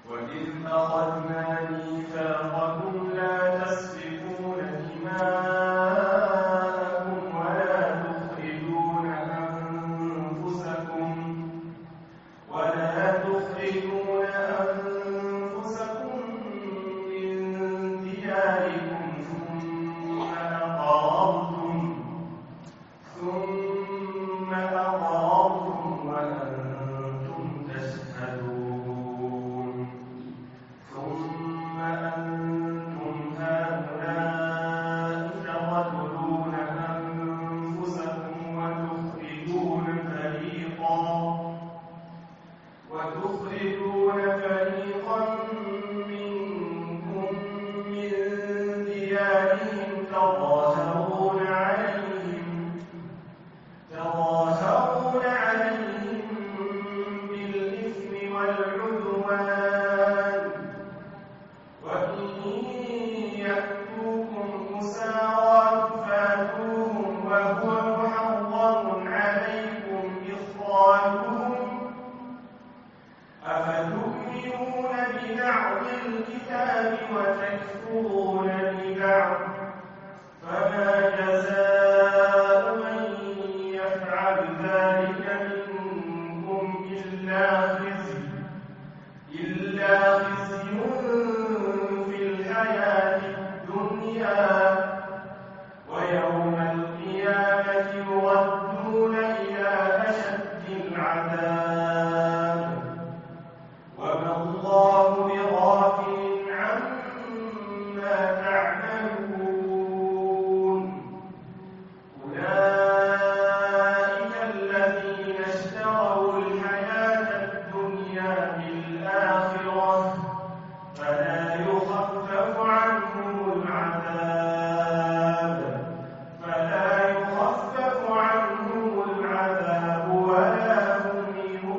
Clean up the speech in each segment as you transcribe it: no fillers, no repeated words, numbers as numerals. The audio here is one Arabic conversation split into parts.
وإذ أخذنا ميثاقكم لا تسفكون دماءكم ولا تخرجون أنفسكم من دياركم ثم أقررتم وأنتم تشهدون ثم أنتم هؤلاء تقتلون أنفسكم وتخرجون فريقا منكم من ديارهم تظاهرون عليهم بالإثم والعدوان وإن يأتوكم أسارى فاتوهم وهو محرم عليكم إخراجهم أفتؤمنون ببعض الكتاب وتكفرون ببعض فما جزاء من يفعل ذلك منكم إلا خزي في الحياة الدنيا ويوم القيامة يردون إلى أشد العذاب وما الله بغافل عما تعملون أولئك الذين اشتروا الحياة الدنيا بالآخرة فلا يخفف عنهم العذاب ولا هم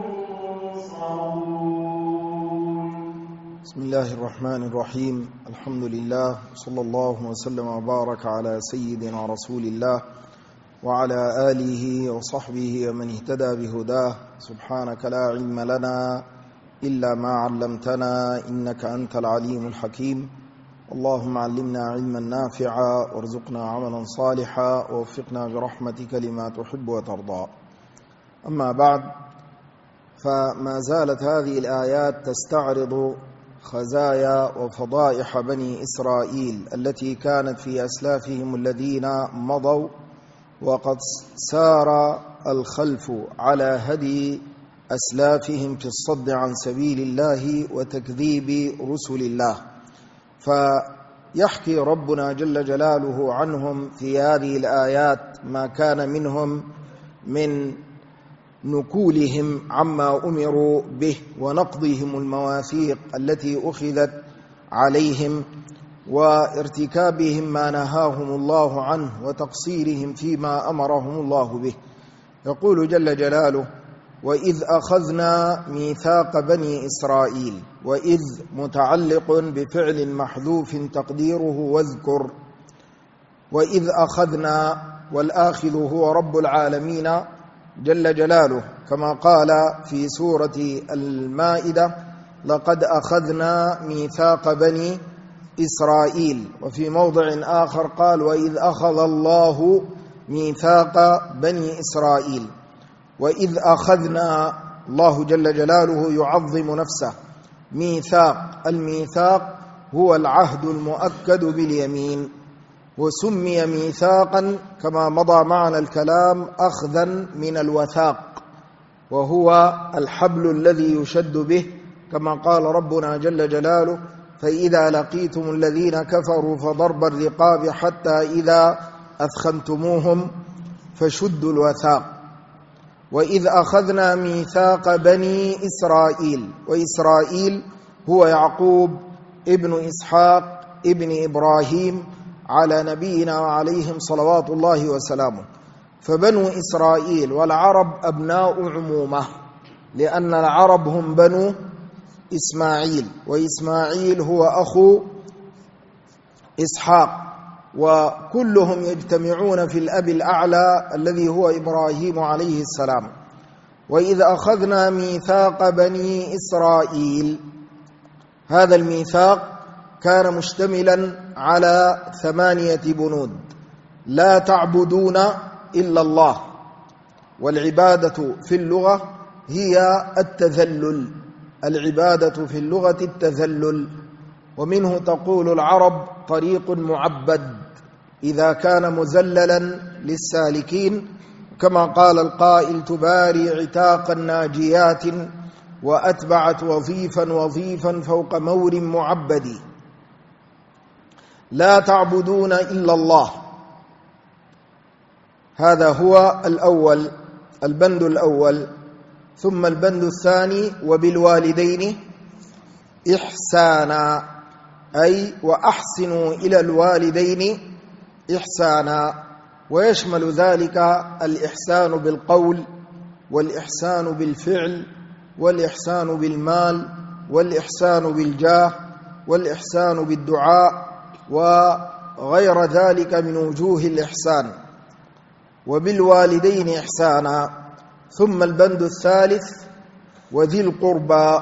ينصرون. بسم الله الرحمن الرحيم. الحمد لله صلى الله وسلم وبارك على سيدنا رسول الله وعلى آله وصحبه ومن اهتدى بهداه. سبحانك لا علم لنا إلا ما علمتنا إنك أنت العليم الحكيم. اللهم علمنا علما نافعا وارزقنا عملا صالحا ووفقنا برحمتك لما تحب وترضى. أما بعد، فما زالت هذه الآيات تستعرض خزايا وفضائح بني إسرائيل التي كانت في أسلافهم الذين مضوا، وقد سار الخلف على هدي أسلافهم في الصد عن سبيل الله وتكذيب رسل الله. فيحكي ربنا جل جلاله عنهم في هذه الآيات ما كان منهم من نكولهم عما أمروا به ونقضهم المواثيق التي أخذت عليهم وارتكابهم ما نهاهم الله عنه وتقصيرهم فيما أمرهم الله به. يقول جل جلاله: وإذ أخذنا ميثاق بني إسرائيل. وإذ متعلق بفعل محذوف تقديره واذكر. وإذ أخذنا، والآخذ هو رب العالمين جل جلاله، كما قال في سورة المائدة: لقد أخذنا ميثاق بني إسرائيل. وفي موضع آخر قال: وإذ أخذ الله ميثاق بني إسرائيل. وإذ أخذنا، الله جل جلاله يعظم نفسه. ميثاق، الميثاق هو العهد المؤكد باليمين، وسمي ميثاقا كما مضى معنا الكلام أخذا من الوثاق، وهو الحبل الذي يشد به، كما قال ربنا جل جلاله: فإذا لقيتم الذين كفروا فضرب الرقاب حتى إذا أثخنتموهم فشدوا الوثاق. وإذ أخذنا ميثاق بني إسرائيل. وإسرائيل هو يعقوب ابن إسحاق ابن إبراهيم على نبينا وعليهم صلوات الله وسلامه. فبنو إسرائيل والعرب أبناء عمومة، لأن العرب هم بنو إسماعيل، وإسماعيل هو أخو إسحاق، وكلهم يجتمعون في الأب الأعلى الذي هو إبراهيم عليه السلام. وإذ أخذنا ميثاق بني إسرائيل. هذا الميثاق كان مشتملا على 8 بنود: لا تعبدون إلا الله، والعبادة في اللغة هي التذلل، العبادة في اللغة التذلل، ومنه تقول العرب: طريق معبد، إذا كان مذللا للسالكين، كما قال القائل: تباري عتاق ناجيات وأتبعت وظيفا فوق مور معبد. لا تعبدون إلا الله، هذا هو الأول، البند الأول. ثم البند الثاني: وبالوالدين إحسانا، أي وأحسنوا إلى الوالدين إحسانا، ويشمل ذلك الإحسان بالقول، والإحسان بالفعل، والإحسان بالمال، والإحسان بالجاه، والإحسان بالدعاء، وغير ذلك من وجوه الإحسان. وبالوالدين إحسانا. ثم البند الثالث: وذي القربى.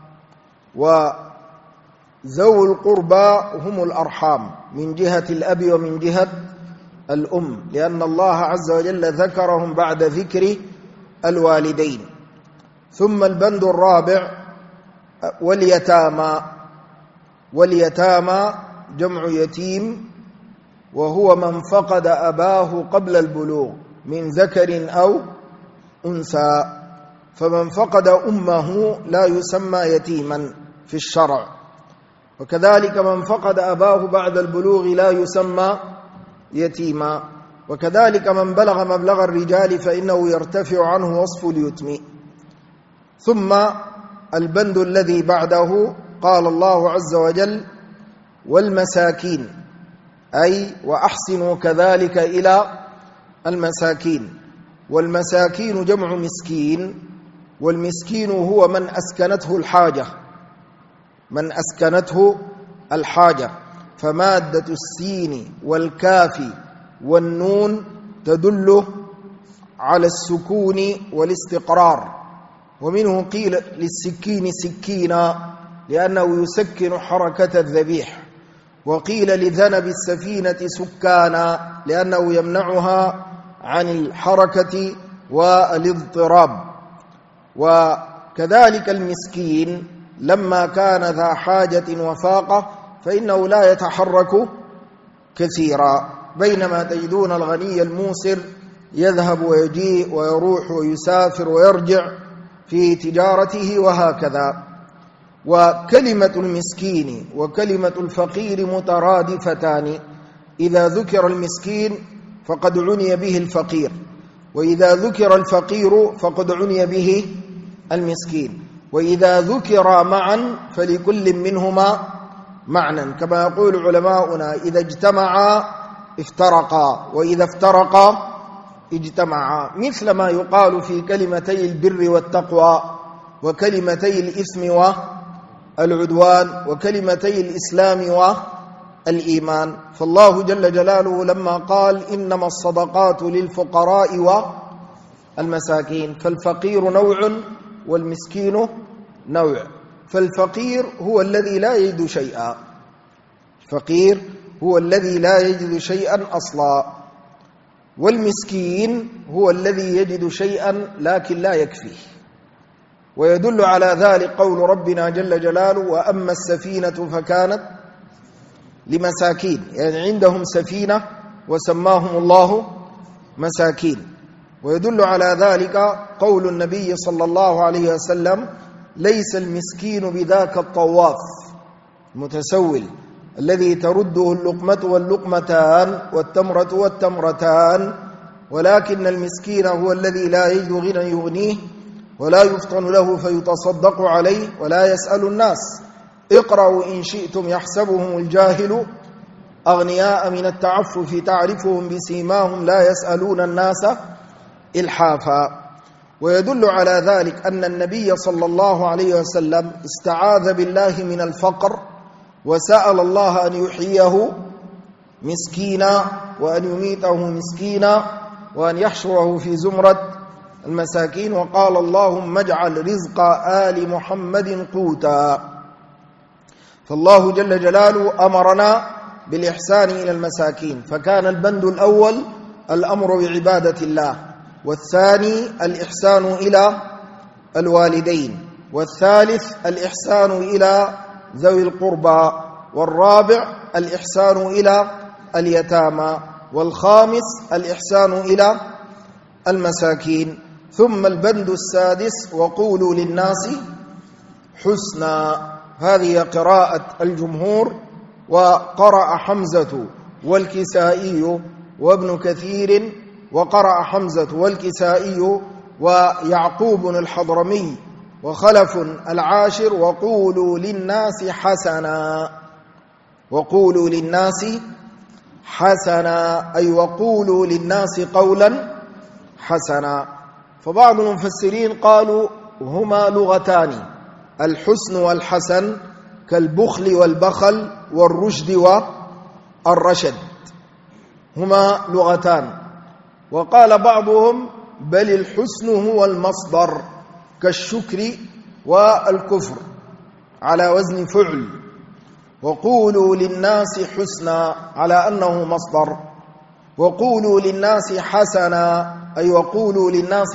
وذو القربى هم الأرحام من جهة الأب ومن جهة الأم، لأن الله عز وجل ذكرهم بعد ذكر الوالدين. ثم البند الرابع: واليتامى. واليتامى جمع يتيم، وهو من فقد أباه قبل البلوغ من ذكر أو أنثى، فمن فقد أمه لا يسمى يتيما في الشرع، وكذلك من فقد أباه بعد البلوغ لا يسمى يتيما، وكذلك من بلغ مبلغ الرجال فإنه يرتفع عنه وصف اليتم. ثم البند الذي بعده قال الله عز وجل: والمساكين، أي وأحسنوا كذلك إلى المساكين. والمساكين جمع مسكين، والمسكين هو من أسكنته الحاجة، من أسكنته الحاجة. فمادة السين والكاف والنون تدل على السكون والاستقرار. ومنه قيل للسكين سكينا لأنه يسكن حركة الذبيح، وقيل لذنب السفينة سكانا لأنه يمنعها عن الحركة والاضطراب. وكذلك المسكين لما كان ذا حاجة وفاقة فإنه لا يتحرك كثيرا، بينما تجدون الغني الموسر يذهب ويجيء ويروح ويسافر ويرجع في تجارته وهكذا. وكلمة المسكين وكلمة الفقير مترادفتان، إذا ذكر المسكين فقد عني به الفقير، وإذا ذكر الفقير فقد عني به المسكين، وإذا ذكر معا فلكل منهما معنى، كما يقول علماؤنا: إذا اجتمعا افترقا، وإذا افترقا اجتمعا، مثل ما يقال في كلمتي البر والتقوى، وكلمتي الإثم والعدوان، وكلمتي الإسلام والإيمان. فالله جل جلاله لما قال: إنما الصدقات للفقراء والمساكين، فالفقير نوع والمسكين نوع. فالفقير هو الذي لا يجد شيئا، الفقير هو الذي لا يجد شيئا أصلا، والمسكين هو الذي يجد شيئا لكن لا يكفيه. ويدل على ذلك قول ربنا جل جلاله: وأما السفينة فكانت لمساكين، يعني عندهم سفينة وسماهم الله مساكين. ويدل على ذلك قول النبي صلى الله عليه وسلم: ليس المسكين بذاك الطواف المتسول الذي ترده اللقمة واللقمتان والتمرة والتمرتان، ولكن المسكين هو الذي لا يجد غنى يغنيه ولا يفطن له فيتصدق عليه ولا يسأل الناس. اقرأوا إن شئتم يحسبهم الجاهل أغنياء من التعفف تعرفهم بسيماهم لا يسألون الناس إلحافا. ويدل على ذلك أن النبي صلى الله عليه وسلم استعاذ بالله من الفقر، وسأل الله أن يحييه مسكينا وأن يميته مسكينا وأن يحشره في زمرة المساكين، وقال: اللهم اجعل رزق آل محمد قوتا. فالله جل جلاله أمرنا بالإحسان إلى المساكين، فكان البند الأول الأمر بعبادة الله، والثاني الإحسان إلى الوالدين، والثالث الإحسان إلى ذوي القربى، والرابع الإحسان إلى اليتامى، والخامس الإحسان إلى المساكين. ثم البند السادس وقولوا للناس حسنا. هذه قراءة الجمهور، وقرأ حمزة والكسائي وابن كثير، وقرأ حمزة والكسائي ويعقوب الحضرمي وخلف العاشر وقولوا للناس حسنا. وقولوا للناس حسنا أي وقولوا للناس قولا حسنا. فبعض المفسرين قالوا هما لغتان، الحسن والحسن كالبخل والبخل والرشد والرشد، هما لغتان. وقال بعضهم بل الحسن هو المصدر كالشكر والكفر على وزن فعل، وقولوا للناس حسنا على أنه مصدر، وقولوا للناس حسنا أي وقولوا للناس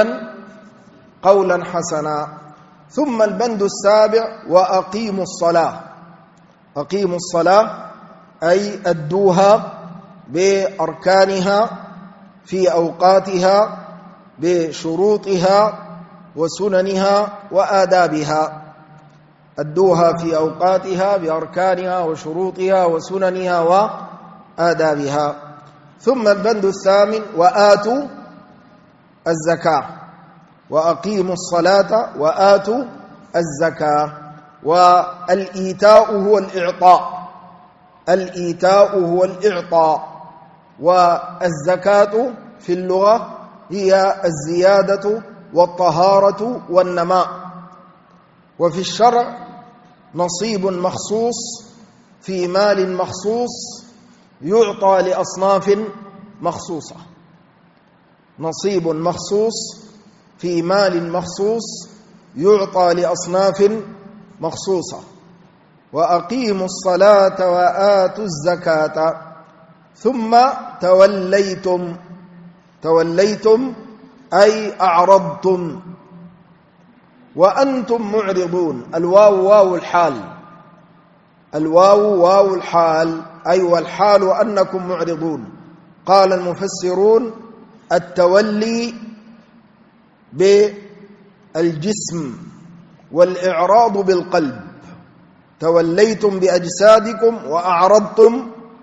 قولا حسنا. ثم البند السابع وأقيموا الصلاة. أقيموا الصلاة أي أدوها بأركانها في أوقاتها بشروطها وسننها وآدابها، أدوها في أوقاتها بأركانها وشروطها وسننها وآدابها. ثم البند الثامن وآتوا الزكاة. وأقيموا الصلاة وآتوا الزكاة. والإيتاء هو الإعطاء، الإيتاء هو الإعطاء، والزكاة في اللغة هي الزيادة والطهارة والنماء. وفي الشرع نصيب مخصوص في مال مخصوص يعطى لأصناف مخصوصة، نصيب مخصوص في مال مخصوص يعطى لأصناف مخصوصة. وأقيموا الصلاة وآتوا الزكاة. ثم توليتم أي أعرضتم وأنتم معرضون. الواو واو الحال، الواو واو الحال أي والحال أنكم معرضون. قال المفسرون التولي بالجسم والإعراض بالقلب، توليتم بأجسادكم وأعرضتم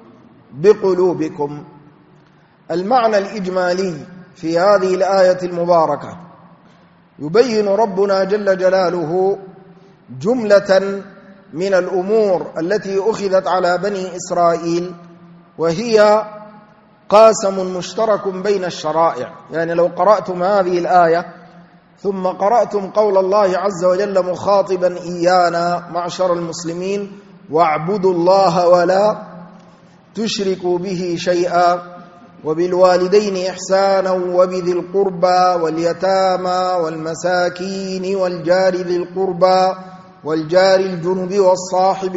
بقلوبكم. المعنى الإجمالي في هذه الآية المباركة يبين ربنا جل جلاله جملة من الأمور التي أخذت على بني إسرائيل، وهي قاسم مشترك بين الشرائع. يعني لو قرأتم هذه الآية ثم قرأتم قول الله عز وجل مخاطبا إيانا معشر المسلمين واعبدوا الله ولا تشركوا به شيئا وبالوالدين إحسانا وبذي القربى واليتامى والمساكين والجار ذي القربى والجار الجنب والصاحب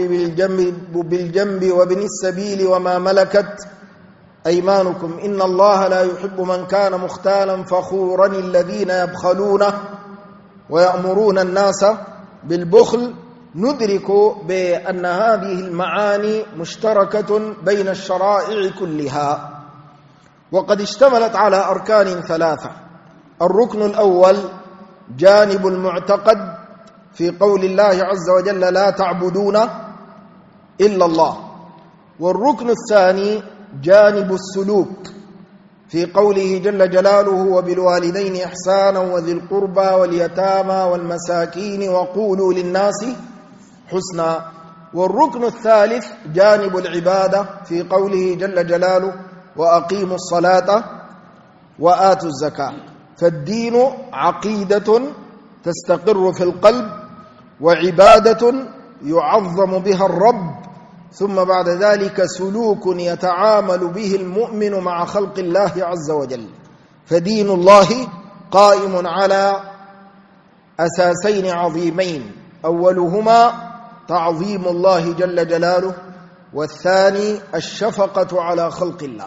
بالجنب وابن السبيل وما ملكت أيمانكم إن الله لا يحب من كان مختالا فخورا الذين يبخلون ويأمرون الناس بالبخل. ندرك بأن هذه المعاني مشتركة بين الشرائع كلها، وقد اشتملت على أركان ثلاثة. الركن الأول جانب المعتقد في قول الله عز وجل لا تعبدون إلا الله، والركن الثاني جانب السلوك في قوله جل جلاله وبالوالدين إحسانا وذي القربى واليتامى والمساكين وقولوا للناس حسنا، والركن الثالث جانب العبادة في قوله جل جلاله وأقيموا الصلاة وآتوا الزكاة. فالدين عقيدة تستقر في القلب، وعبادة يعظم بها الرب، ثم بعد ذلك سلوك يتعامل به المؤمن مع خلق الله عز وجل. فدين الله قائم على أساسين عظيمين، أولهما تعظيم الله جل جلاله، والثاني الشفقة على خلق الله.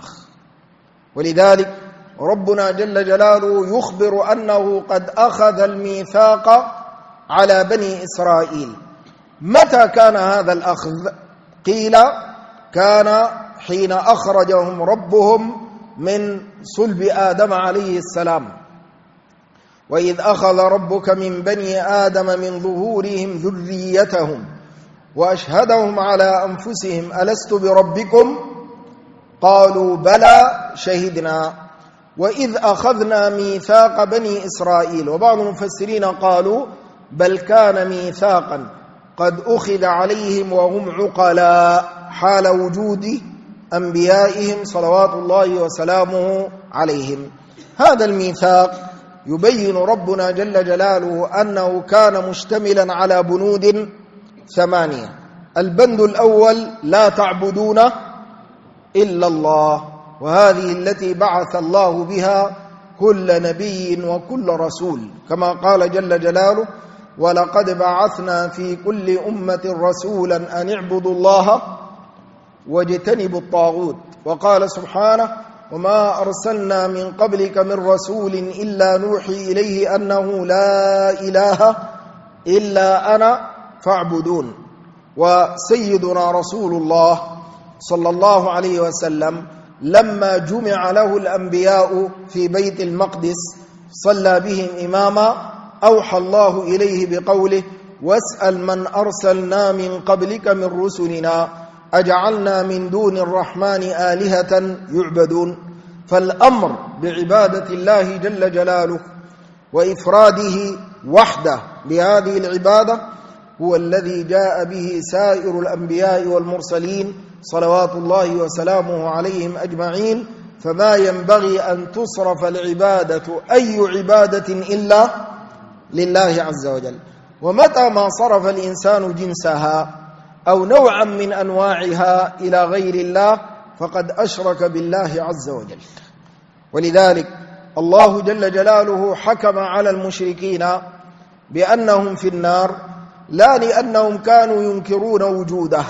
ولذلك ربنا جل جلاله يخبر أنه قد أخذ الميثاق على بني إسرائيل. متى كان هذا الأخذ؟ قيل كان حين أخرجهم ربهم من صلب آدم عليه السلام. وإذ أخذ ربك من بني آدم من ظهورهم ذريتهم وأشهدهم على أنفسهم ألست بربكم قالوا بلى شهدنا وإذ أخذنا ميثاق بني إسرائيل. وبعض المفسرين قالوا بل كان ميثاقا قد أخذ عليهم وهم عقلاء حال وجود أنبيائهم صلوات الله وسلامه عليهم. هذا الميثاق يبين ربنا جل جلاله أنه كان مشتملا على بنود 8. البند الأول لا تعبدون إلا الله، وهذه التي بعث الله بها كل نبي وكل رسول، كما قال جل جلاله ولقد بعثنا في كل أمة رسولا أن اعبدوا الله واجتنبوا الطاغوت. وقال سبحانه وما أرسلنا من قبلك من رسول إلا نوحي إليه أنه لا إله إلا أنا فاعبدون. وسيدنا رسول الله صلى الله عليه وسلم لما جمع له الأنبياء في بيت المقدس صلى بهم إماما، أوحى الله إليه بقوله واسأل من أرسلنا من قبلك من رسلنا أجعلنا من دون الرحمن آلهة يعبدون. فالأمر بعبادة الله جل جلاله وإفراده وحده بهذه العبادة هو الذي جاء به سائر الأنبياء والمرسلين صلوات الله وسلامه عليهم أجمعين. فما ينبغي أن تصرف العبادة أي عبادة إلا لله عز وجل. ومتى ما صرف الإنسان جنسها أو نوعا من أنواعها إلى غير الله فقد أشرك بالله عز وجل. ولذلك الله جل جلاله حكم على المشركين بأنهم في النار لا لأنهم كانوا ينكرون وجوده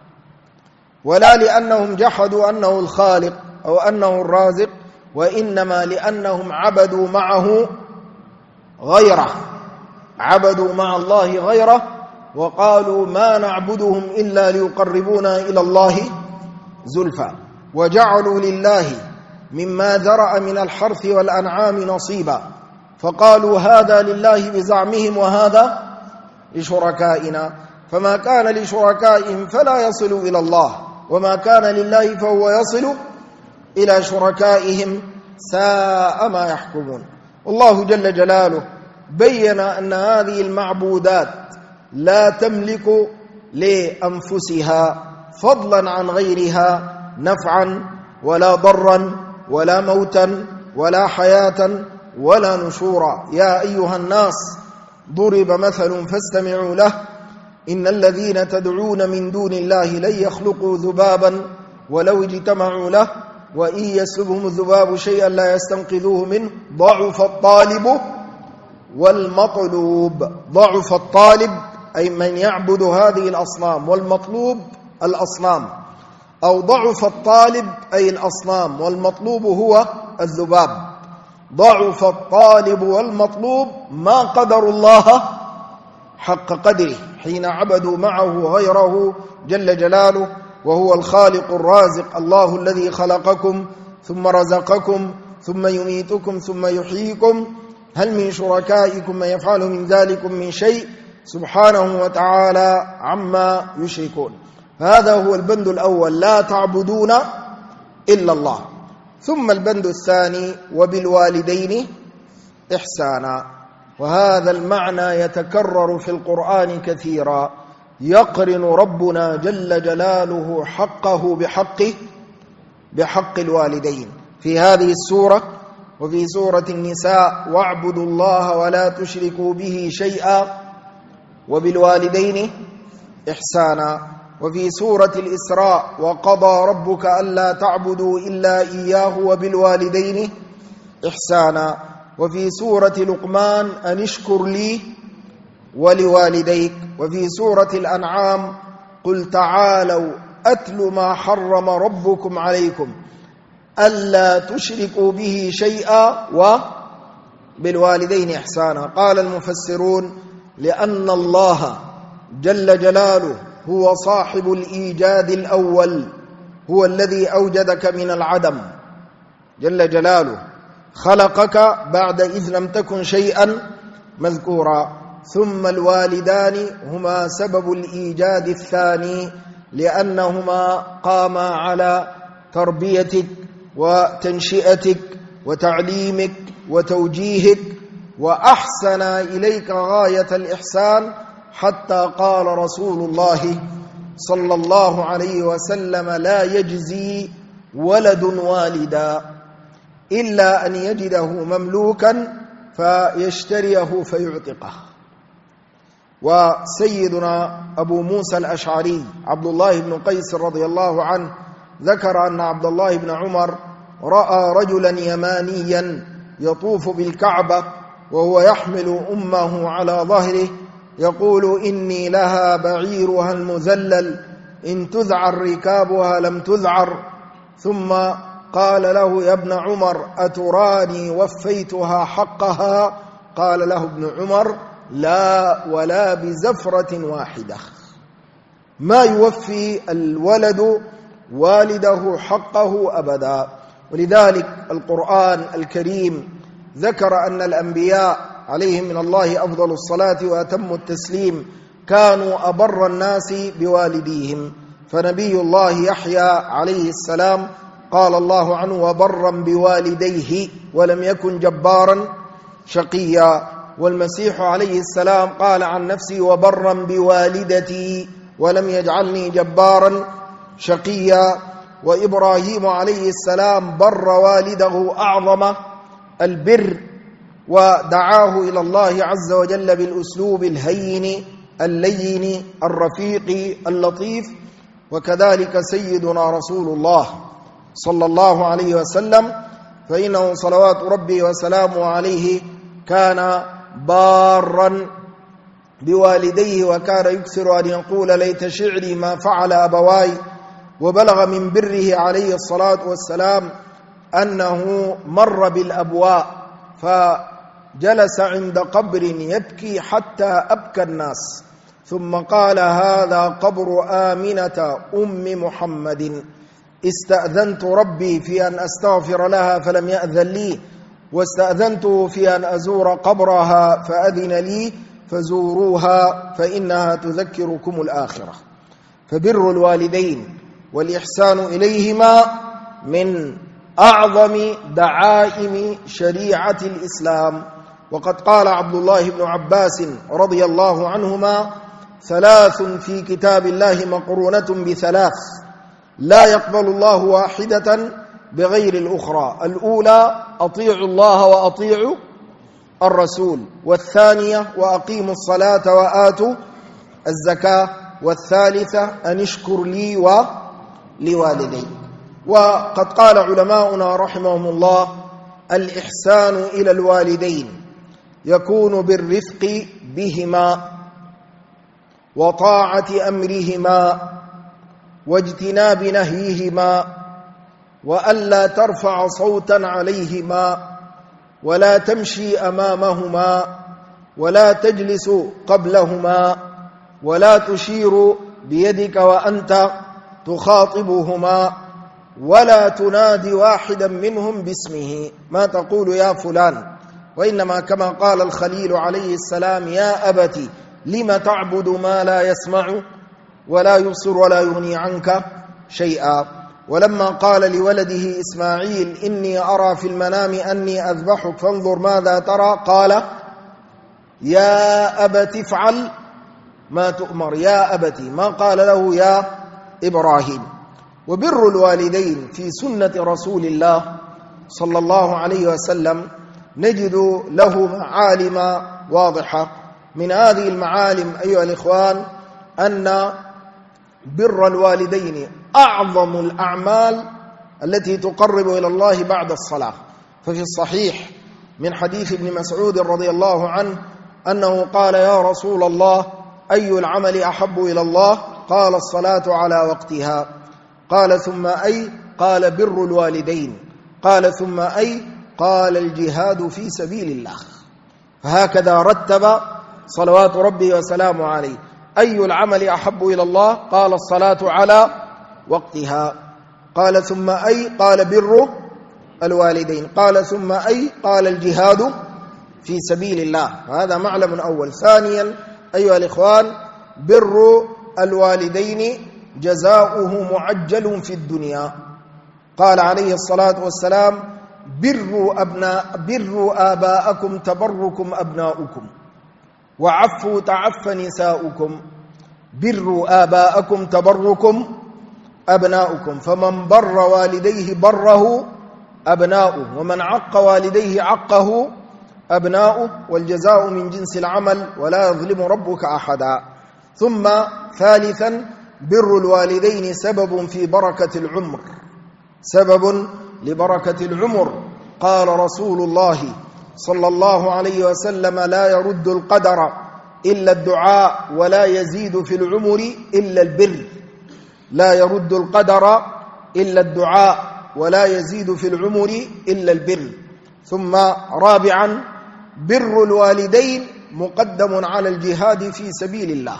ولا لأنهم جحدوا أنه الخالق أو أنه الرازق، وإنما لأنهم عبدوا معه غيره، عبدوا مع الله غيره، وقالوا ما نعبدهم إلا ليقربونا إلى الله زلفى، وجعلوا لله مما ذرأ من الحرث والأنعام نصيبا، فقالوا هذا لله بزعمهم وهذا لشركائنا، فما كان لشركائهم فلا يصل إلى الله، وما كان لله فهو يصل إلى شركائهم، ساء ما يحكمون. والله جل جلاله بين أن هذه المعبودات لا تملك لأنفسها فضلا عن غيرها نفعا ولا ضرا ولا موتا ولا حياة ولا نشورا. يا أيها الناس ضرب مثل فاستمعوا له إن الذين تدعون من دون الله لن يخلقوا ذبابا ولو اجتمعوا له وإن يسلبهم الذباب شيئا لا يستنقذوه منه ضعف الطالب والمطلوب. ضعف الطالب أي من يعبد هذه الأصنام، والمطلوب الأصنام، أو ضعف الطالب أي الأصنام والمطلوب هو الذباب. ضعف الطالب والمطلوب ما قدر الله حق قدره حين عبدوا معه غيره جل جلاله، وهو الخالق الرازق، الله الذي خلقكم ثم رزقكم ثم يميتكم ثم يحييكم هل من شركائكم من يفعل من ذلكم من شيء سبحانه وتعالى عما يشركون. هذا هو البند الأول لا تعبدون إلا الله. ثم البند الثاني وبالوالدين إحسانا، وهذا المعنى يتكرر في القرآن كثيرا، يقرن ربنا جل جلاله حقه بحق الوالدين في هذه السورة وفي سورة النساء واعبدوا الله ولا تشركوا به شيئا وبالوالدين إحسانا، وفي سورة الإسراء وقضى ربك ألا تعبدوا إلا إياه وبالوالدين إحسانا، وفي سورة لقمان أن اشكر لي ولوالديك. وفي سورة الأنعام قل تعالوا أتل ما حرم ربكم عليكم ألا تشركوا به شيئا وبالوالدين إحسانا. قال المفسرون لأن الله جل جلاله هو صاحب الإيجاد الأول، هو الذي أوجدك من العدم جل جلاله، خلقك بعد إذ لم تكن شيئا مذكورا. ثم الوالدان هما سبب الإيجاد الثاني، لأنهما قاما على تربيتك وتنشئتك وتعليمك وتوجيهك، وأحسن إليك غاية الإحسان، حتى قال رسول الله صلى الله عليه وسلم لا يجزي ولد والدا إلا أن يجده مملوكا فيشتريه فيعتقه. وسيدنا أبو موسى الأشعري عبد الله بن قيس رضي الله عنه ذكر أن عبد الله بن عمر رأى رجلا يمانيا يطوف بالكعبة وهو يحمل أمه على ظهره يقول إني لها بعيرها المذلل إن تذعر ركابها لم تذعر. ثم قال له يا ابن عمر أتراني وفيتها حقها؟ قال له ابن عمر لا ولا بزفرة واحدة. ما يوفي الولد والده حقه أبدا. ولذلك القرآن الكريم ذكر أن الأنبياء عليهم من الله أفضل الصلاة وأتم التسليم كانوا أبر الناس بوالديهم. فنبي الله يحيى عليه السلام قال الله عنه وبرا بوالديه ولم يكن جبارا شقيا. والمسيح عليه السلام قال عن نفسه وبرا بوالدتي ولم يجعلني جبارا شقيا. وإبراهيم عليه السلام بر والده أعظم البر ودعاه إلى الله عز وجل بالأسلوب الهين اللين الرفيق اللطيف. وكذلك سيدنا رسول الله صلى الله عليه وسلم، فإنه صلوات ربي وسلامه عليه كان بارا بوالديه، وكان يكثر أن يقول ليت شعري ما فعل أبواي. وبلغ من بره عليه الصلاة والسلام أنه مر بالأبواء فجلس عند قبر يبكي حتى أبكى الناس، ثم قال هذا قبر آمنة أم محمد استأذنت ربي في أن أستغفر لها فلم يأذن لي، واستأذنته في أن أزور قبرها فأذن لي، فزوروها فإنها تذكركم الآخرة. فبر الوالدين والإحسان إليهما من أعظم دعائم شريعة الإسلام. وقد قال عبد الله بن عباس رضي الله عنهما ثلاث في كتاب الله مقرونة بثلاث لا يقبل الله واحدة بغير الأخرى: الأولى أطيعوا الله وأطيعوا الرسول، والثانية وأقيموا الصلاة وآتوا الزكاة، والثالثة أن اشكر لي ولوالدي. وقد قال علماؤنا رحمهم الله الإحسان إلى الوالدين يكون بالرفق بهما وطاعة أمرهما واجتناب نهيهما، وألا ترفع صوتا عليهما، ولا تمشي أمامهما، ولا تجلس قبلهما، ولا تشير بيدك وأنت تخاطبهما، ولا تنادي واحدا منهم باسمه، ما تقول يا فلان، وإنما كما قال الخليل عليه السلام يا أبت لم تعبد ما لا يسمع ولا يبصر ولا يغني عنك شيئا. ولما قال لولده إسماعيل إني أرى في المنام أني أذبحك فانظر ماذا ترى، قال يا أبت افعل ما تؤمر، يا أبت، ما قال له يا إبراهيم. وبر الوالدين في سنة رسول الله صلى الله عليه وسلم نجد له معالم واضحة. من هذه المعالم أيها الإخوان أن بر الوالدين أعظم الأعمال التي تقرب إلى الله بعد الصلاة. ففي الصحيح من حديث ابن مسعود رضي الله عنه أنه قال: يا رسول الله، أي العمل أحب إلى الله؟ قال: الصلاة على وقتها. قال: ثم أي؟ قال: بر الوالدين. قال: ثم أي؟ قال: الجهاد في سبيل الله. فهكذا رتب صلوات ربي وسلامه عليه: أي العمل أحب إلى الله؟ قال: الصلاة على وقتها. قال: ثم أي؟ قال: بر الوالدين. قال: ثم أي؟ قال: الجهاد في سبيل الله. هذا معلم أول. ثانيا أيها الإخوان، بر الوالدين جزاؤه معجل في الدنيا. قال عليه الصلاة والسلام: بروا آباءكم تبركم أبناؤكم، وعفوا تعف نساؤكم. بروا آباءكم تبركم أبناؤكم، فمن بر والديه بره أبناؤه، ومن عق والديه عقه أبناؤه، والجزاء من جنس العمل ولا يظلم ربك أحدا. ثم ثالثا، بر الوالدين سبب في بركة العمر، سبب لبركة العمر. قال رسول الله صلى الله عليه وسلم: لا يرد القدر إلا الدعاء، ولا يزيد في العمر إلا البر. لا يرد القدر إلا الدعاء، ولا يزيد في العمر إلا البر. ثم رابعا، بر الوالدين مقدم على الجهاد في سبيل الله.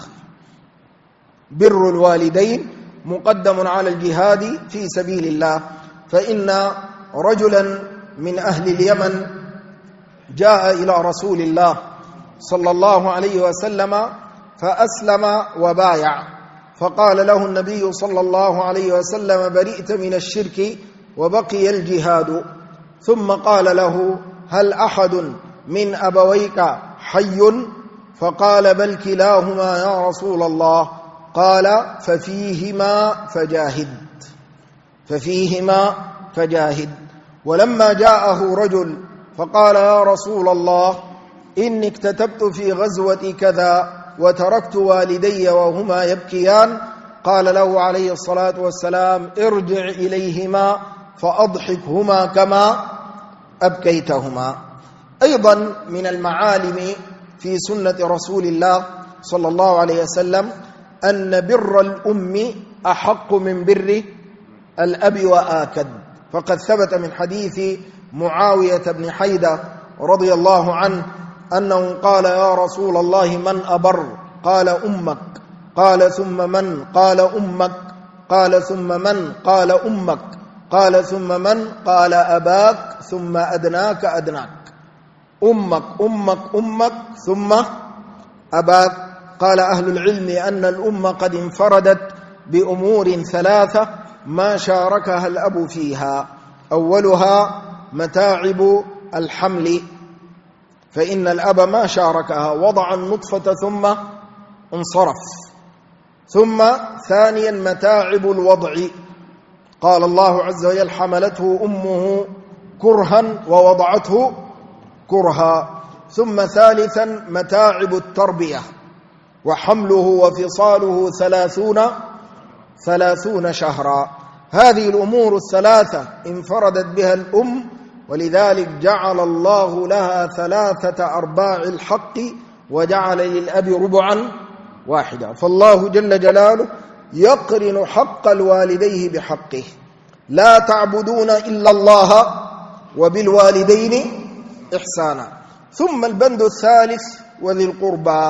بر الوالدين مقدم على الجهاد في سبيل الله. فإن رجلا من أهل اليمن جاء إلى رسول الله صلى الله عليه وسلم فأسلم وبايع، فقال له النبي صلى الله عليه وسلم: برئت من الشرك وبقي الجهاد. ثم قال له: هل أحد من أبويك حي؟ فقال: بل كلاهما يا رسول الله. قال: ففيهما فجاهد، ففيهما فجاهد. ولما جاءه رجل فقال: يا رسول الله، إني اكتتبت في غزوة كذا وتركت والدي وهما يبكيان. قال له عليه الصلاة والسلام: ارجع إليهما فأضحكهما كما أبكيتهما. أيضا من المعالم في سنة رسول الله صلى الله عليه وسلم أن بر الأم أحق من بر الأب وآكد. فقد ثبت من حديث معاوية بن حيدة رضي الله عنه أنه قال: يا رسول الله، من أبر؟ قال: أمك. قال: ثم من؟ قال: أمك. قال: ثم من؟ قال: أمك. قال: ثم من؟ قال: أباك، ثم أدناك أدناك. أمك أمك أمك ثم أباك. قال أهل العلم أن الأمة قد انفردت بأمور ثلاثة ما شاركها الأب فيها. أولها متاعب الحمل، فإن الأب ما شاركها، وضع النطفة ثم انصرف. ثم ثانيا متاعب الوضع، قال الله عز وجل: حملته أمه كرها ووضعته كرها. ثم ثالثا متاعب التربية، وحمله وفصاله 30 شهرا. هذه الأمور الثلاثة انفردت بها الأم، ولذلك جعل الله لها 3/4 الحق، وجعل للأب ربعا واحدا. فالله جل جلاله يقرن حق الوالديه بحقه: لا تعبدون إلا الله وبالوالدين إحسانا. ثم البند الثالث وذي القربى،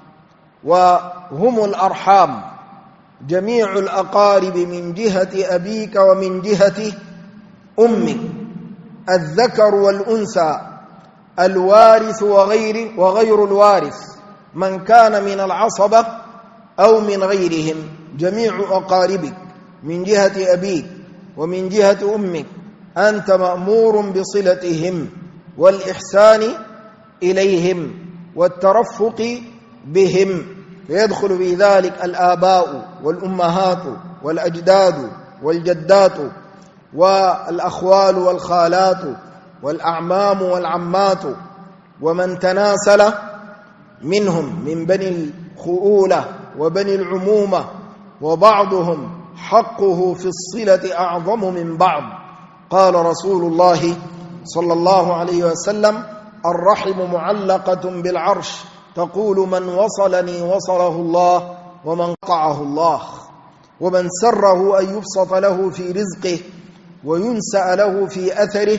وهم الأرحام، جميع الأقارب من جهة أبيك ومن جهة أمك، الذكر والأنثى، الوارث وغير الوارث، من كان من العصبة أو من غيرهم، جميع أقاربك من جهة أبيك ومن جهة أمك أنت مأمور بصلتهم والإحسان إليهم والترفق بهم. فيدخل في ذلك الآباء والأمهات والأجداد والجدات والأخوال والخالات والأعمام والعمات، ومن تناسل منهم من بني الخؤولة وبني العمومة، وبعضهم حقه في الصلة أعظم من بعض. قال رسول الله صلى الله عليه وسلم: الرحم معلقة بالعرش تقول من وصلني وصله الله ومن قطعه الله، ومن سره أن يبسط له في رزقه وينسأ له في أثره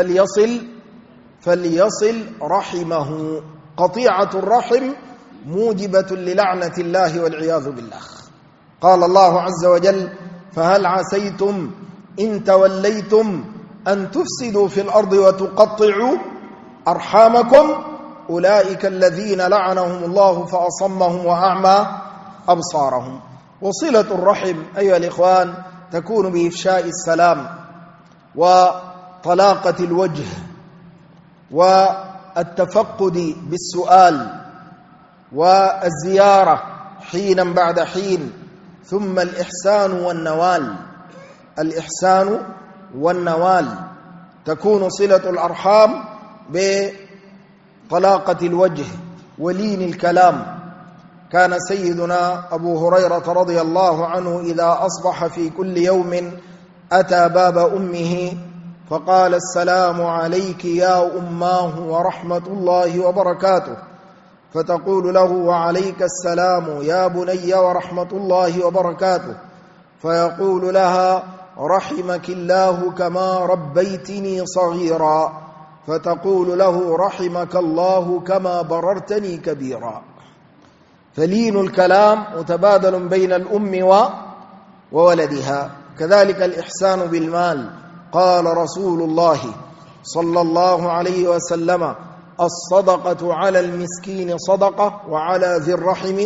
فليصل رحمه. قطيعة الرحم موجبة للعنة الله والعياذ بالله. قال الله عز وجل: فهل عسيتم إن توليتم أن تفسدوا في الأرض وتقطعوا أرحامكم أولئك الذين لعنهم الله فأصمهم وأعمى أبصارهم. وصلة الرحم أيها الإخوان تكون بإفشاء السلام وطلاقة الوجه والتفقد بالسؤال والزيارة حينا بعد حين، ثم الإحسان والنوال. الإحسان والنوال تكون صلة الأرحام بطلاقة الوجه ولين الكلام. كان سيدنا أبو هريرة رضي الله عنه إذا أصبح في كل يوم أتى باب أمه فقال: السلام عليك يا أماه ورحمة الله وبركاته، فتقول له: وعليك السلام يا بني ورحمة الله وبركاته، فيقول لها: رحمك الله كما ربيتني صغيرا، فتقول له: رحمك الله كما بررتني كبيرا. فلين الكلام متبادل بين الأم وولدها. كذلك الإحسان بالمال. قال رسول الله صلى الله عليه وسلم: الصدقة على المسكين صدقة وعلى ذي الرحم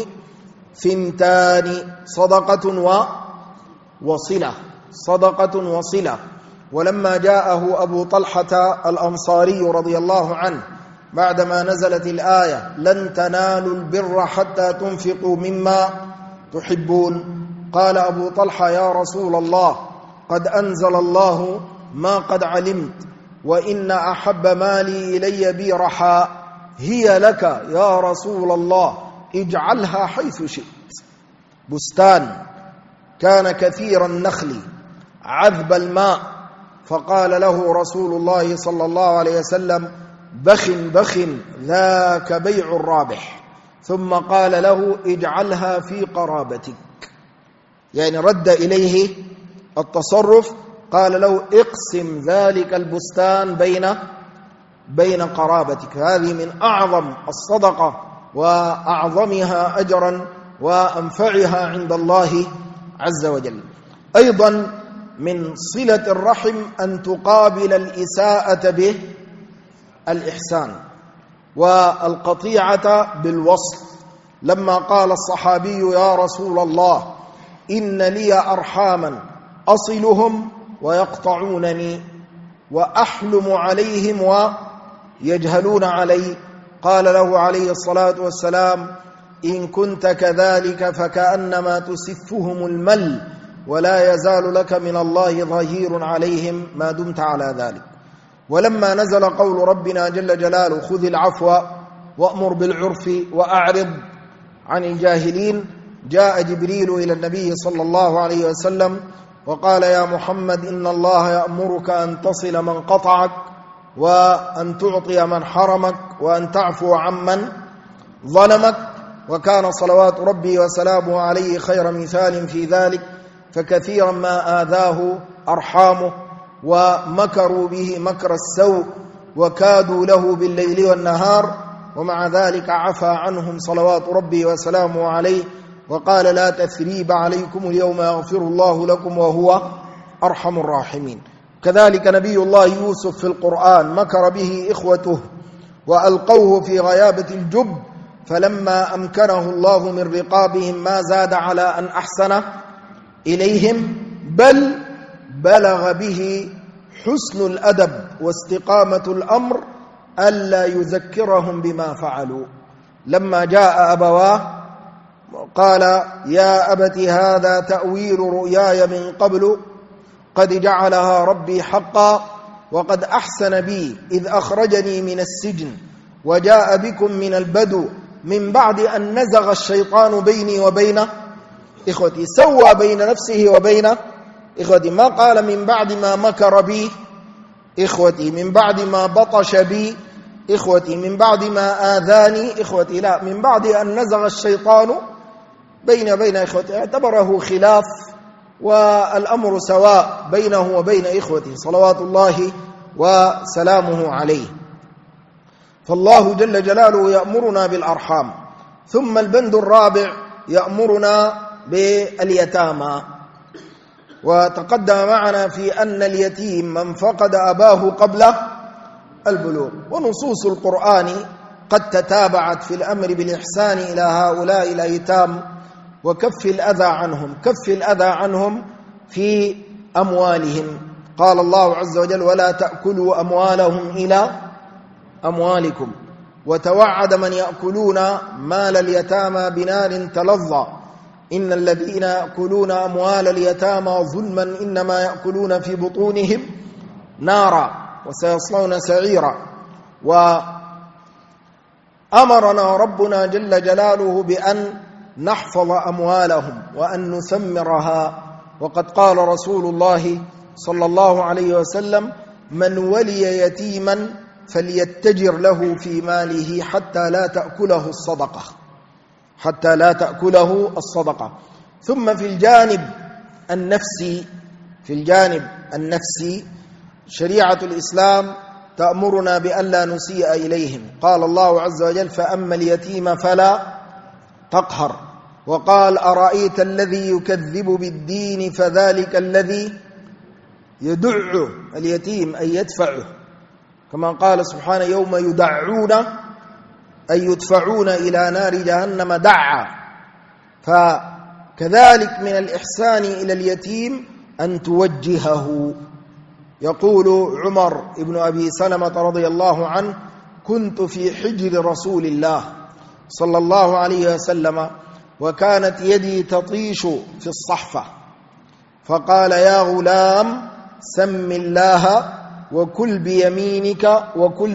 ثنتان، صدقة وصلة. صدقة وصلة. ولما جاءه أبو طلحة الأنصاري رضي الله عنه بعدما نزلت الآية: لن تنالوا البر حتى تنفقوا مما تحبون، قال أبو طلحة: يا رسول الله، قد أنزل الله ما قد علمت، وإن أحب مالي إلي بيرحا، هي لك يا رسول الله، اجعلها حيث شئت. بستان كان كثير النخل عذب الماء، فقال له رسول الله صلى الله عليه وسلم: بخ بخ ذاك بيع الرابح. ثم قال له: اجعلها في قرابتك، يعني رد إليه التصرف. قال له: اقسم ذلك البستان بين قرابتك. هذه من أعظم الصدقة وأعظمها أجرا وأنفعها عند الله عز وجل. أيضا من صلة الرحم أن تقابل الإساءة به الإحسان، والقطيعة بالوصل. لما قال الصحابي: يا رسول الله، إن لي أرحاما أصلهم ويقطعونني وأحلم عليهم ويجهلون علي، قال له عليه الصلاة والسلام: إن كنت كذلك فكأنما تسفهم المل، ولا يزال لك من الله ظهير عليهم ما دمت على ذلك. ولما نزل قول ربنا جل جلاله: خذ العفو وأمر بالعرف وأعرض عن الجاهلين، جاء جبريل إلى النبي صلى الله عليه وسلم وقال: يا محمد، إن الله يأمرك أن تصل من قطعك، وأن تعطي من حرمك، وأن تعفو عمن ظلمك. وكان صلوات ربي وسلامه عليه خير مثال في ذلك، فكثيرا ما آذاه أرحامه ومكروا به مكر السوء وكادوا له بالليل والنهار، ومع ذلك عفى عنهم صلوات ربي وسلامه عليه، وقال: لا تثريب عليكم اليوم يغفر الله لكم وهو أرحم الراحمين. كذلك نبي الله يوسف في القرآن مكر به إخوته وألقوه في غيابة الجب، فلما أمكنه الله من رقابهم ما زاد على أن أحسن إليهم، بل بلغ به حسن الأدب واستقامة الأمر ألا يذكرهم بما فعلوا. لما جاء أبواه قال: يا أبت هذا تأويل رؤياي من قبل قد جعلها ربي حقا، وقد أحسن بي إذ أخرجني من السجن وجاء بكم من البدو من بعد أن نزغ الشيطان بيني وبين إخوتي. سوى بين نفسه وبين إخوتي، ما قال من بعد ما مكر بي إخوتي، من بعد ما بطش بي إخوتي من بعد ما آذاني إخوتي، لا، من بعد أن نزغ الشيطان بين إخوتي، اعتبره خلاف والأمر سواء بينه وبين إخوته صلوات الله وسلامه عليه. فالله جل جلاله يأمرنا بالأرحام. ثم البند الرابع يأمرنا باليتامى. وتقدم معنا في أن اليتيم من فقد أباه قبل البلوغ، ونصوص القرآن قد تتابعت في الأمر بالإحسان إلى هؤلاء الأيتام وكف الأذى عنهم في أموالهم. قال الله عز وجل: ولا تأكلوا أموالهم إلى أموالكم. وتوعد من يأكلون مال اليتامى بنار تلظى إن الذين يأكلون أموال اليتامى ظلما إنما يأكلون في بطونهم نارا وسيصلون سعيرا. وأمرنا ربنا جل جلاله بأن نحفظ أموالهم وأن نثمرها. وقد قال رسول الله صلى الله عليه وسلم: من ولي يتيما فليتجر له في ماله حتى لا تأكله الصدقة. ثم في الجانب النفسي شريعة الإسلام تأمرنا بألا نسيء إليهم. قال الله عز وجل: فأما اليتيم فلا تقهر. وقال: أرأيت الذي يكذب بالدين فذلك الذي يدع اليتيم أي يدفعه، كما قال سبحانه: يوم يدعون أي يدفعون إلى نار جهنم دعا. فكذلك من الإحسان إلى اليتيم أن توجهه. يقول عمر بن أبي سلمة رضي الله عنه: كنت في حجر رسول الله صلى الله عليه وسلم وكانت يدي تطيش في الصحفة، فقال: يا غلام سم الله وكل بيمينك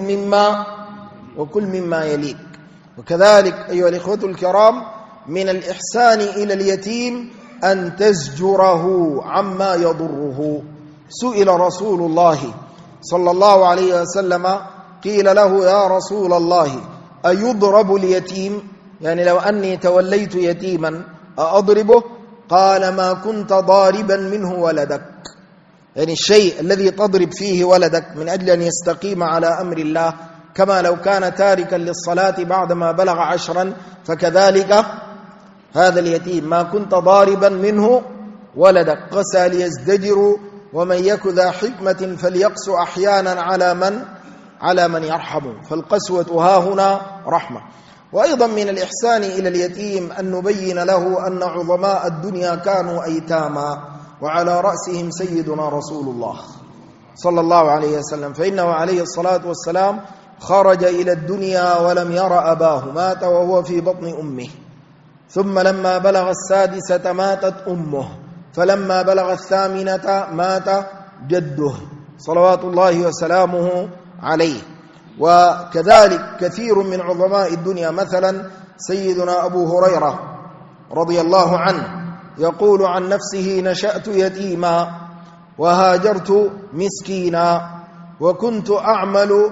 وكل مما يليك. وكذلك أيها الإخوة الكرام من الإحسان إلى اليتيم أن تزجره عما يضره. سئل رسول الله صلى الله عليه وسلم، قيل له: يا رسول الله أيضرب اليتيم؟ يعني لو أني توليت يتيما أضربه؟ قال: ما كنت ضاربا منه ولدك، يعني الشيء الذي تضرب فيه ولدك من أجل أن يستقيم على أمر الله، كما لو كان تاركا للصلاة بعدما بلغ 10 فكذلك هذا اليتيم ما كنت ضاربا منه ولدك. قسى ليزدجروا ومن يك ذا حكمة فليقس أحيانا على من يرحم، فالقسوة هاهنا رحمة. وأيضا من الإحسان إلى اليتيم أن نبين له أن عظماء الدنيا كانوا أيتاما، وعلى رأسهم سيدنا رسول الله صلى الله عليه وسلم، فإنه عليه الصلاة والسلام خرج إلى الدنيا ولم ير أباه، مات وهو في بطن أمه، ثم لما بلغ 6 ماتت أمه، فلما بلغ 8 مات جده صلوات الله وسلامه عليه. وكذلك كثير من عظماء الدنيا، مثلا سيدنا أبو هريرة رضي الله عنه يقول عن نفسه: نشأت يتيما وهاجرت مسكينا وكنت أعمل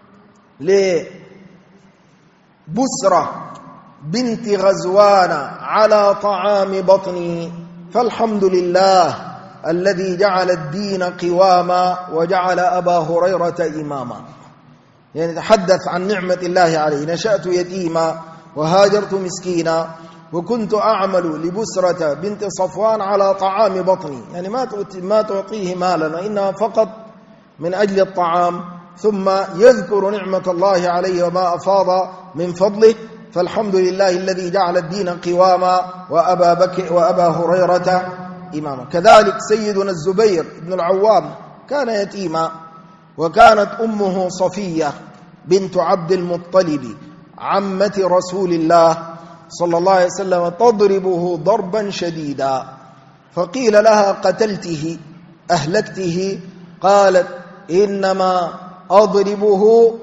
لبسرة بنت غزوان على طعام بطني، فالحمد لله الذي جعل الدين قواما وجعل أبا هريرة إماما. يعني تحدث عن نعمة الله عليه: نشأت يتيما وهاجرت مسكينا وكنت أعمل لبسرة بنت صفوان على طعام بطني، يعني ما تعطيه مالا وإنما فقط من أجل الطعام، ثم يذكر نعمة الله عليه وما أفاض من فضله، فالحمد لله الذي جعل الدين قواما وأبا هريرة إماما. كذلك سيدنا الزبير بن العوام كان يتيما، وكانت أمه صفية بنت عبد المطلب عمة رسول الله صلى الله عليه وسلم تضربه ضربا شديدا، فقيل لها: قتلته أهلكته؟ قالت: إنما أضربه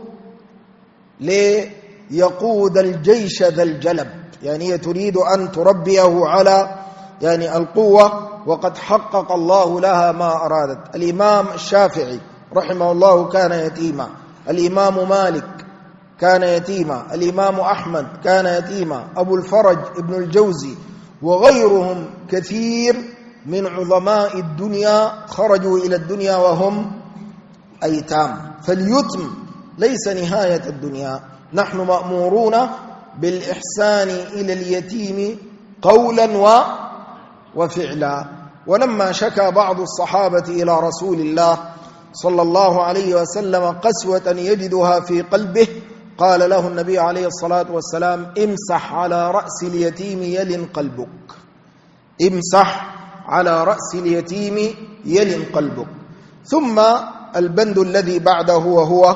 ليقود الجيش ذا الجلب، يعني هي تريد أن تربيه على القوة، وقد حقق الله لها ما أرادت. الإمام الشافعي رحمه الله كان يتيما، الإمام مالك كان يتيما، الإمام أحمد كان يتيما، أبو الفرج ابن الجوزي وغيرهم كثير من عظماء الدنيا خرجوا إلى الدنيا وهم أيتام. فاليتم ليس نهاية الدنيا، نحن مأمورون بالإحسان إلى اليتيم قولا وفعلا. ولما شكى بعض الصحابة إلى رسول الله صلى الله عليه وسلم قسوة يجدها في قلبه، قال له النبي عليه الصلاة والسلام: امسح على رأس اليتيم يلن قلبك، امسح على رأس اليتيم يلن قلبك. ثم البند الذي بعده وهو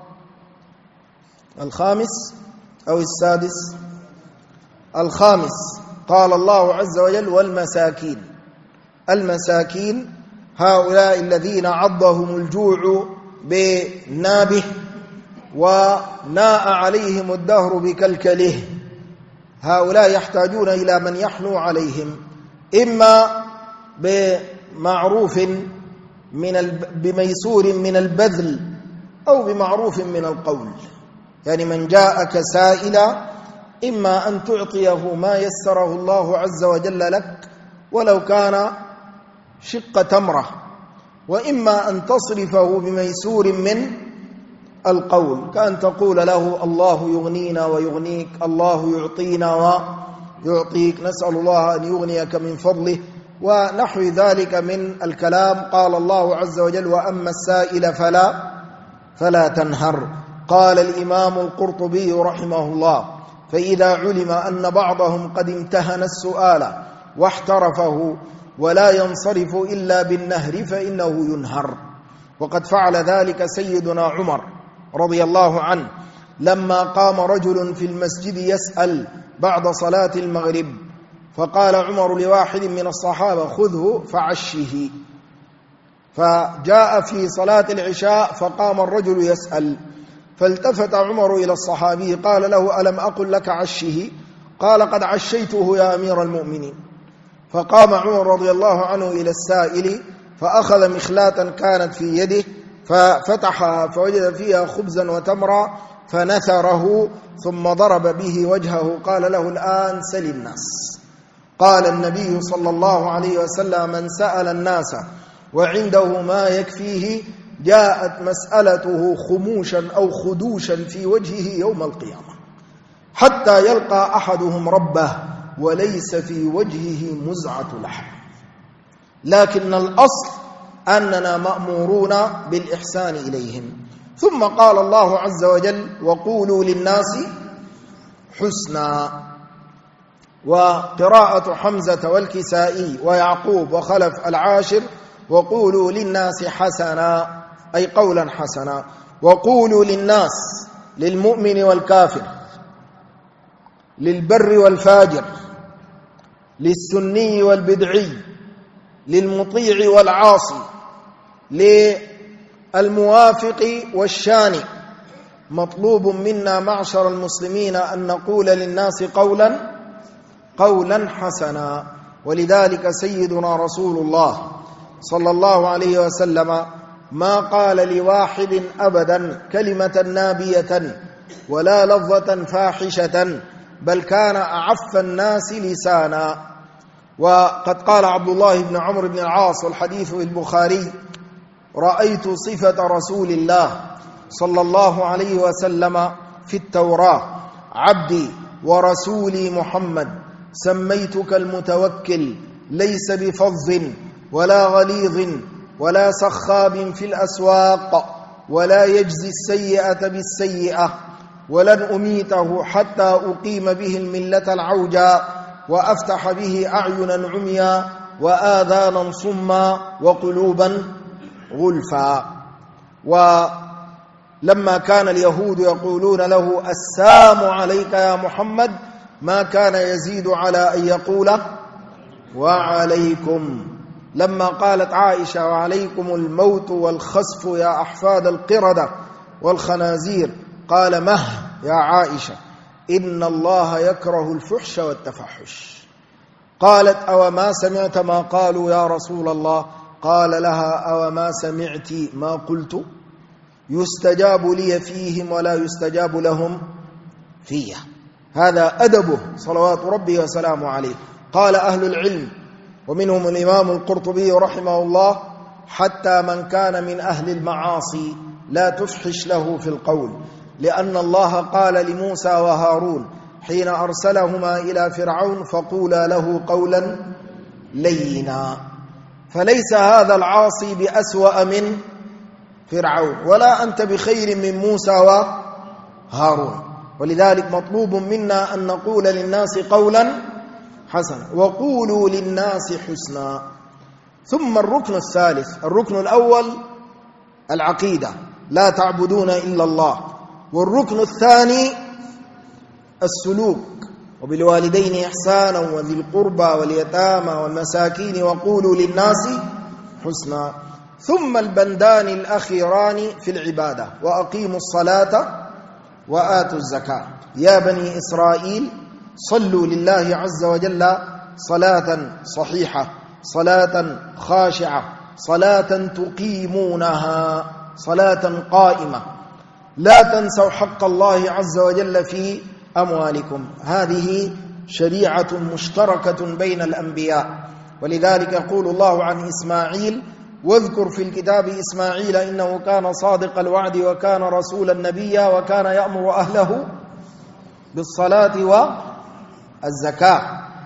الخامس أو السادس، الخامس، قال الله عز وجل: والمساكين. المساكين هؤلاء الذين عضهم الجوع بنابه وناء عليهم الدهر بكلكله، هؤلاء يحتاجون إلى من يحنو عليهم، إما بمعروف بميسور من البذل أو بمعروف من القول. يعني من جاءك سائلا إما أن تعطيه ما يسره الله عز وجل لك ولو كان شق تمرة، وإما أن تصرفه بميسور من القول، كأن تقول له: الله يغنينا ويغنيك، الله يعطينا ويعطيك، نسأل الله أن يغنيك من فضله، ونحو ذلك من الكلام. قال الله عز وجل: وأما السائل فلا تنهر. قال الإمام القرطبي رحمه الله: فإذا علم أن بعضهم قد امتهن السؤال واحترفه ولا ينصرف إلا بالنهر فإنه ينهر. وقد فعل ذلك سيدنا عمر رضي الله عنه لما قام رجل في المسجد يسأل بعد صلاة المغرب، فقال عمر لواحد من الصحابة: خذه فعشه. فجاء في صلاة العشاء فقام الرجل يسأل، فالتفت عمر إلى الصحابي قال له: ألم أقل لك عشه؟ قال: قد عشيته يا أمير المؤمنين. فقام عمر رضي الله عنه إلى السائل فأخذ مخلاة كانت في يده ففتحها فوجد فيها خبزا وتمرا فنثره ثم ضرب به وجهه، قال له: الآن سل الناس. قال النبي صلى الله عليه وسلم: من سأل الناس وعنده ما يكفيه جاءت مسألته خموشا أو خدوشا في وجهه يوم القيامة، حتى يلقى أحدهم ربه وليس في وجهه مزعة لحم. لكن الأصل أننا مأمورون بالإحسان إليهم. ثم قال الله عز وجل: وقولوا للناس حسنا. وقراءة حمزة والكسائي ويعقوب وخلف العاشر: وقولوا للناس حسنا، أي قولا حسنا. وقولوا للناس، للمؤمن والكافر، للبر والفاجر، للسني والبدعي، للمطيع والعاصي، للموافق والشانئ. مطلوب منا معشر المسلمين أن نقول للناس قولا حسنا. ولذلك سيدنا رسول الله صلى الله عليه وسلم ما قال لواحد أبدا كلمة نابية ولا لفظة فاحشة، بل كان أعف الناس لسانا. وقد قال عبد الله بن عمرو بن العاص والحديث في البخاري: رأيت صفة رسول الله صلى الله عليه وسلم في التوراة: عبدي ورسولي محمد، سميتك المتوكل، ليس بفظ ولا غليظ ولا سخاب في الأسواق، ولا يجزي السيئة بالسيئة، ولن أميته حتى أقيم به الملة العوجاء وأفتح به أعينا عميا وآذانا صما وقلوبا غلفا. ولما كان اليهود يقولون له: السام عليك يا محمد، ما كان يزيد على أن يقول: وعليكم. لما قالت عائشة: وعليكم الموت والخسف يا أحفاد القردة والخنازير، قال: مه يا عائشة، إن الله يكره الفحش والتفحش. قالت: أو ما سمعت ما قالوا يا رسول الله؟ قال لها: أو ما سمعت ما قلت؟ يستجاب لي فيهم ولا يستجاب لهم فيه. هذا أدبه صلوات ربي وسلامه عليه. قال أهل العلم ومنهم الإمام القرطبي رحمه الله: حتى من كان من أهل المعاصي لا تفحش له في القول، لأن الله قال لموسى وهارون حين أرسلهما إلى فرعون: فقولا له قولا لينا. فليس هذا العاصي بأسوأ من فرعون، ولا أنت بخير من موسى وهارون. ولذلك مطلوب منا أن نقول للناس قولا حسنا، وقولوا للناس حسنا. ثم الركن الثالث، الركن الأول العقيدة، لا تعبدون إلا الله. والركن الثاني السلوك، وبالوالدين إحسانا وذي القربى واليتامى والمساكين وقولوا للناس حسنا. ثم البندان الأخيران في العبادة: وأقيموا الصلاة وآتوا الزكاة. يا بني إسرائيل صلوا لله عز وجل صلاة صحيحة، صلاة خاشعة، صلاة تقيمونها، صلاة قائمة، لا تنسوا حق الله عز وجل في أموالكم. هذه شريعة مشتركة بين الأنبياء. ولذلك يقول الله عن إسماعيل: واذكر في الكتاب إسماعيل إنه كان صادق الوعد وكان رسولا نبيا وكان يأمر أهله بالصلاة والزكاة.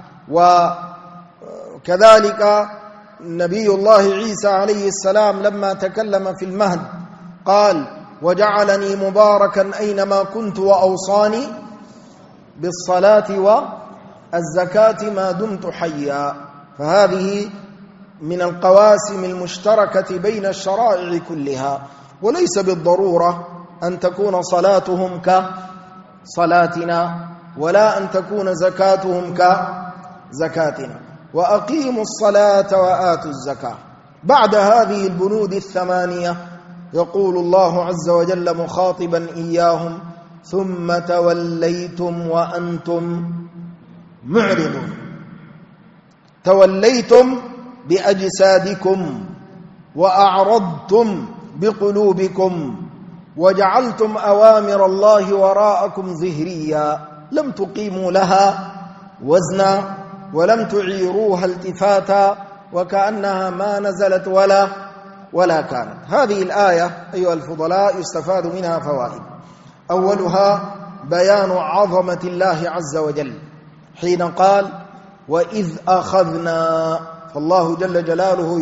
وكذلك نبي الله عيسى عليه السلام لما تكلم في المهد قال: وجعلني مباركا أينما كنت وأوصاني بالصلاة والزكاة ما دمت حيا. فهذه من القواسم المشتركة بين الشرائع كلها. وليس بالضرورة أن تكون صلاتهم كصلاتنا، ولا أن تكون زكاتهم كزكاتنا. وأقيموا الصلاة وآتوا الزكاة. بعد هذه البنود الثمانية يقول الله عز وجل مخاطبا إياهم: ثم توليتم وأنتم معرضون. توليتم بأجسادكم وأعرضتم بقلوبكم وجعلتم أوامر الله وراءكم ظهريا، لم تقيموا لها وزنا ولم تعيروها التفاتا وكأنها ما نزلت ولا كانت. هذه الآية أيها الفضلاء يستفاد منها فوائد. أولها بيان عظمة الله عز وجل حين قال: وإذ أخذنا. فالله جل جلاله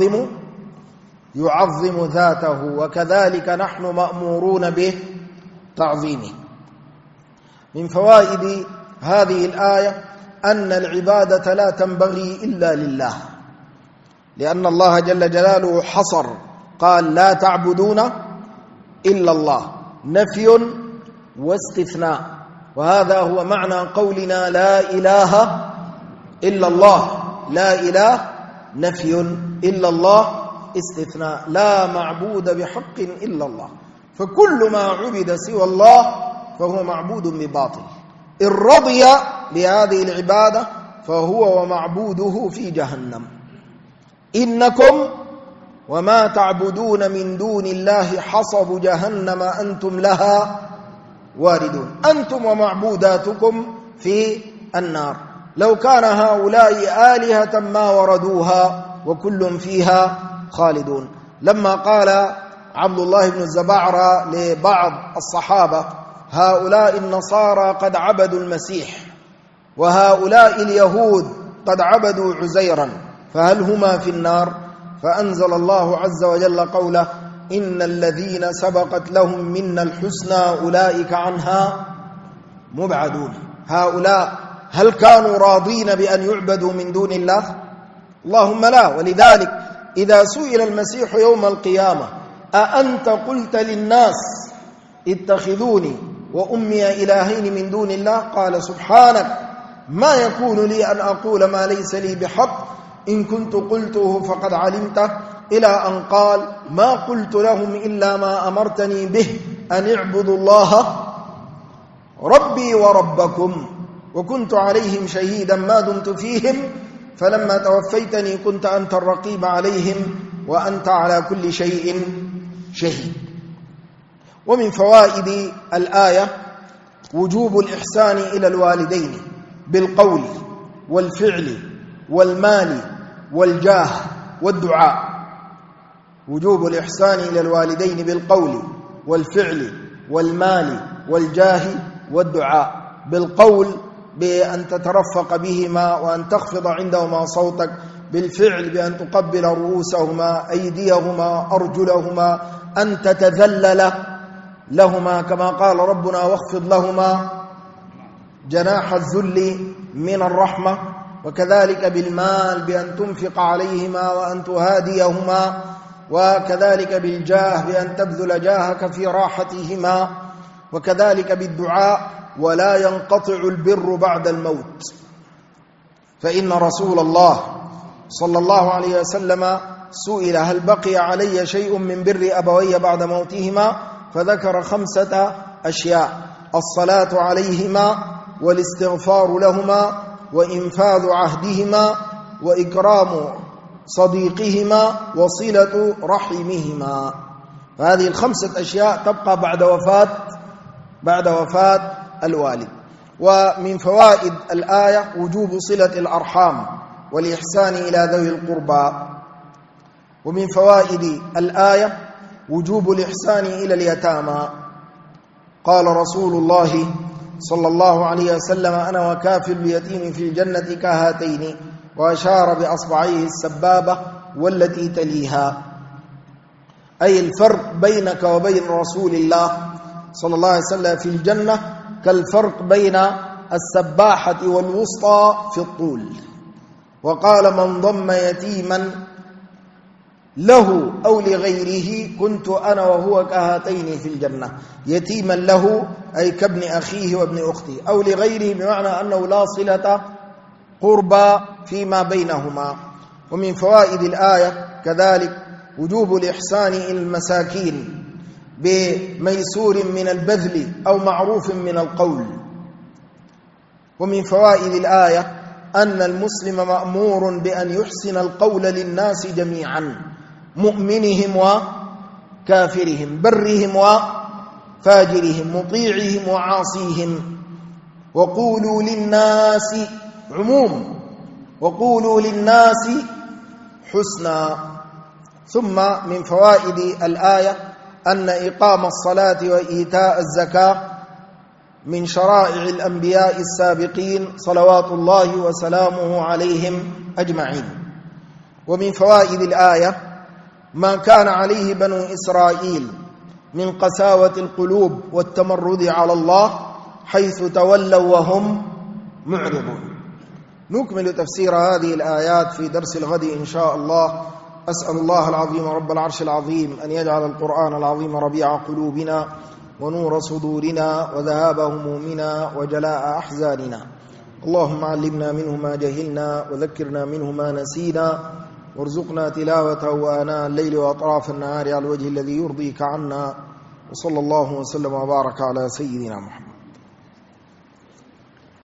يعظم ذاته، وكذلك نحن مأمورون به تعظيمه. من فوائد هذه الآية أن العبادة لا تنبغي إلا لله، لأن الله جل جلاله حصر قال: لا تعبدون إلا الله، نفي واستثناء. وهذا هو معنى قولنا لا إله إلا الله. لا إله نفي، إلا الله استثناء. لا معبود بحق إلا الله، فكل ما عبد سوى الله فهو معبود بباطل. إن رضي بهذه العبادة فهو ومعبوده في جهنم. إنكم وما تعبدون من دون الله حصب جهنم أنتم لها واردون. أنتم ومعبوداتكم في النار. لو كان هؤلاء آلهة ما وردوها وكل فيها خالدون. لما قال عبد الله بن الزبعرة لبعض الصحابة: هؤلاء النصارى قد عبدوا المسيح وهؤلاء اليهود قد عبدوا عزيرا، فهل هما في النار؟ فأنزل الله عز وجل قوله: إن الذين سبقت لهم منا الحسنى أولئك عنها مبعدون. هؤلاء هل كانوا راضين بأن يعبدوا من دون الله؟ اللهم لا. ولذلك إذا سئل المسيح يوم القيامة: أأنت قلت للناس اتخذوني وأمي إلهين من دون الله؟ قال: سبحانك، ما يكون لي أن أقول ما ليس لي بحق، إن كنت قلته فقد علمته، إلى أن قال: ما قلت لهم إلا ما أمرتني به، أن اعبدوا الله ربي وربكم، وكنت عليهم شهيدا ما دمت فيهم، فلما توفيتني كنت أنت الرقيب عليهم وأنت على كل شيء شهيد. ومن فوائد الآية وجوب الإحسان إلى الوالدين بالقول والفعل والمال والجاه والدعاء. وجوب الإحسان إلى الوالدين بالقول والفعل والمال والجاه والدعاء. بالقول بأن تترفق بهما وأن تخفض عندهما صوتك، بالفعل بأن تقبل رؤوسهما أيديهما أرجلهما، أن تتذلل لهما كما قال ربنا واخفض لهما جناح الذل من الرحمة. وكذلك بالمال بأن تنفق عليهما وأن تهاديهما، وكذلك بالجاه بأن تبذل جاهك في راحتهما، وكذلك بالدعاء. ولا ينقطع البر بعد الموت، فإن رسول الله صلى الله عليه وسلم سئل هل بقي علي شيء من بر أبوي بعد موتهما؟ فذكر 5 أشياء: الصلاة عليهما، والاستغفار لهما، وإنفاذ عهدهما، وإكرام صديقهما، وصلة رحمهما. فهذه 5 أشياء تبقى بعد وفاة الوالد. ومن فوائد الآية وجوب صلة الأرحام والإحسان إلى ذوي القربى. ومن فوائد الآية وجوب الإحسان إلى اليتامى. قال رسول الله صلى الله عليه وسلم: أنا وكافل اليتيم في الجنة كهاتين، وأشار بأصبعيه السبابة والتي تليها، أي الفرق بينك وبين رسول الله صلى الله عليه وسلم في الجنة كالفرق بين السباحة والوسطى في الطول. وقال: من ضم يتيما له أو لغيره كنت أنا وهو كهاتين في الجنة. يتيما له أي كابن أخيه وابن أخته، أو لغيره بمعنى أنه لا صلة قربى فيما بينهما. ومن فوائد الآية كذلك وجوب الإحسان إلى المساكين بميسور من البذل أو معروف من القول. ومن فوائد الآية أن المسلم مأمور بأن يحسن القول للناس جميعا، مؤمنهم وكافرهم، برهم وفاجرهم، مطيعهم وعاصيهم. وقولوا للناس عموم، وقولوا للناس حسنا. ثم من فوائد الآية أن إقام الصلاة وإيتاء الزكاة من شرائع الأنبياء السابقين صلوات الله وسلامه عليهم أجمعين. ومن فوائد الآية ما كان عليه بنو إسرائيل من قساوة القلوب والتمرد على الله حيث تولوا وهم معرضون. نكمل تفسير هذه الآيات في درس الغد إن شاء الله. أسأل الله العظيم رب العرش العظيم أن يجعل القرآن العظيم ربيع قلوبنا ونور صدورنا وذهاب همومنا وجلاء أحزاننا. اللهم علمنا منه ما جهلنا وذكرنا منه ما نسينا، وارزقنا تلاوته آناء الليل وأطراف النهار على الوجه الذي يرضيك عنا. وصلى الله وسلم وبارك على سيدنا محمد.